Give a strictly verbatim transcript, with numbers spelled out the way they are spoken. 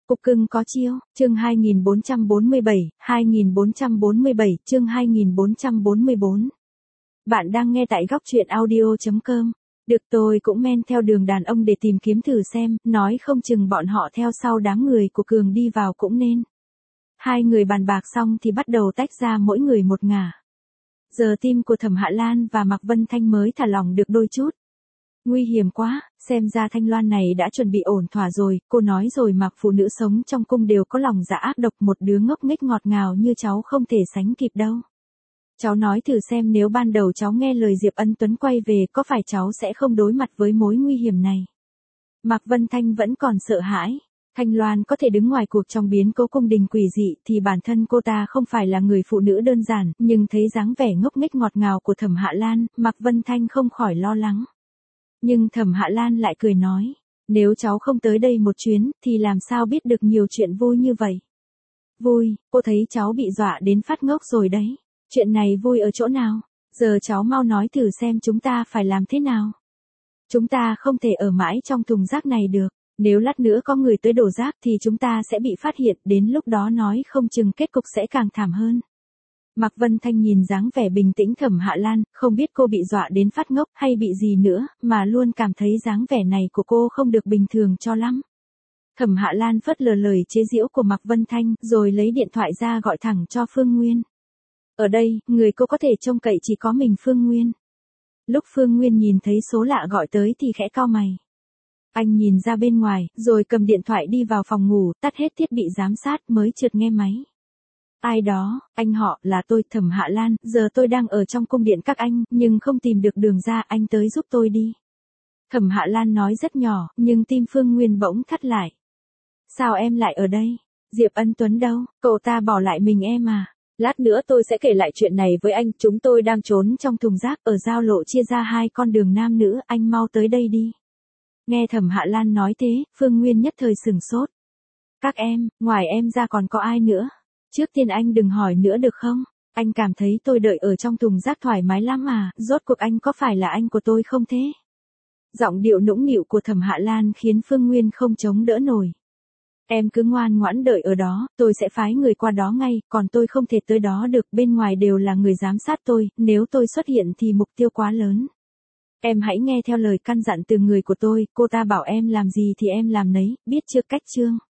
Cục cưng có chiêu, chương hai nghìn bốn trăm bốn mươi bảy, hai nghìn bốn trăm bốn mươi bảy, chương hai nghìn bốn trăm bốn mươi bốn. Bạn đang nghe tại góc truyện audio chấm com. Được, tôi cũng men theo đường đàn ông để tìm kiếm thử xem, nói không chừng bọn họ theo sau đám người của Cường đi vào cũng nên. Hai người bàn bạc xong thì bắt đầu tách ra mỗi người một ngả. Giờ tim của Thẩm Hạ Lan và Mạc Vân Thanh mới thả lỏng được đôi chút. Nguy hiểm quá, xem ra Thanh Loan này đã chuẩn bị ổn thỏa rồi, cô nói rồi mà phụ nữ sống trong cung đều có lòng dạ ác độc, một đứa ngốc nghếch ngọt ngào như cháu không thể sánh kịp đâu. Cháu nói thử xem nếu ban đầu cháu nghe lời Diệp Ân Tuấn quay về có phải cháu sẽ không đối mặt với mối nguy hiểm này. Mạc Vân Thanh vẫn còn sợ hãi. Thanh Loan có thể đứng ngoài cuộc trong biến cố cung đình quỷ dị thì bản thân cô ta không phải là người phụ nữ đơn giản, nhưng thấy dáng vẻ ngốc nghếch ngọt ngào của Thẩm Hạ Lan, Mạc Vân Thanh không khỏi lo lắng. Nhưng Thẩm Hạ Lan lại cười nói, nếu cháu không tới đây một chuyến, thì làm sao biết được nhiều chuyện vui như vậy. Vui, cô thấy cháu bị dọa đến phát ngốc rồi đấy. Chuyện này vui ở chỗ nào? Giờ cháu mau nói thử xem chúng ta phải làm thế nào. Chúng ta không thể ở mãi trong thùng rác này được. Nếu lát nữa có người tới đổ rác thì chúng ta sẽ bị phát hiện, đến lúc đó nói không chừng kết cục sẽ càng thảm hơn. Mạc Vân Thanh nhìn dáng vẻ bình tĩnh Thẩm Hạ Lan, không biết cô bị dọa đến phát ngốc hay bị gì nữa, mà luôn cảm thấy dáng vẻ này của cô không được bình thường cho lắm. Thẩm Hạ Lan phớt lờ lời chế giễu của Mạc Vân Thanh, rồi lấy điện thoại ra gọi thẳng cho Phương Nguyên. Ở đây, người cô có thể trông cậy chỉ có mình Phương Nguyên. Lúc Phương Nguyên nhìn thấy số lạ gọi tới thì khẽ cau mày. Anh nhìn ra bên ngoài, rồi cầm điện thoại đi vào phòng ngủ, tắt hết thiết bị giám sát mới trượt nghe máy. Ai đó, anh họ, là tôi, Thẩm Hạ Lan, giờ tôi đang ở trong cung điện các anh, nhưng không tìm được đường ra, anh tới giúp tôi đi. Thẩm Hạ Lan nói rất nhỏ, nhưng tim Phương Nguyên bỗng thắt lại. Sao em lại ở đây? Diệp Ân Tuấn đâu? Cậu ta bỏ lại mình em à? Lát nữa tôi sẽ kể lại chuyện này với anh, chúng tôi đang trốn trong thùng rác ở giao lộ chia ra hai con đường nam nữ, anh mau tới đây đi. Nghe Thẩm Hạ Lan nói thế, Phương Nguyên nhất thời sửng sốt. Các em, ngoài em ra còn có ai nữa? Trước tiên anh đừng hỏi nữa được không? Anh cảm thấy tôi đợi ở trong thùng rác thoải mái lắm à, rốt cuộc anh có phải là anh của tôi không thế? Giọng điệu nũng nịu của Thẩm Hạ Lan khiến Phương Nguyên không chống đỡ nổi. Em cứ ngoan ngoãn đợi ở đó, tôi sẽ phái người qua đó ngay, còn tôi không thể tới đó được, bên ngoài đều là người giám sát tôi, nếu tôi xuất hiện thì mục tiêu quá lớn. Em hãy nghe theo lời căn dặn từ người của tôi, cô ta bảo em làm gì thì em làm nấy, biết chưa? Cách chương.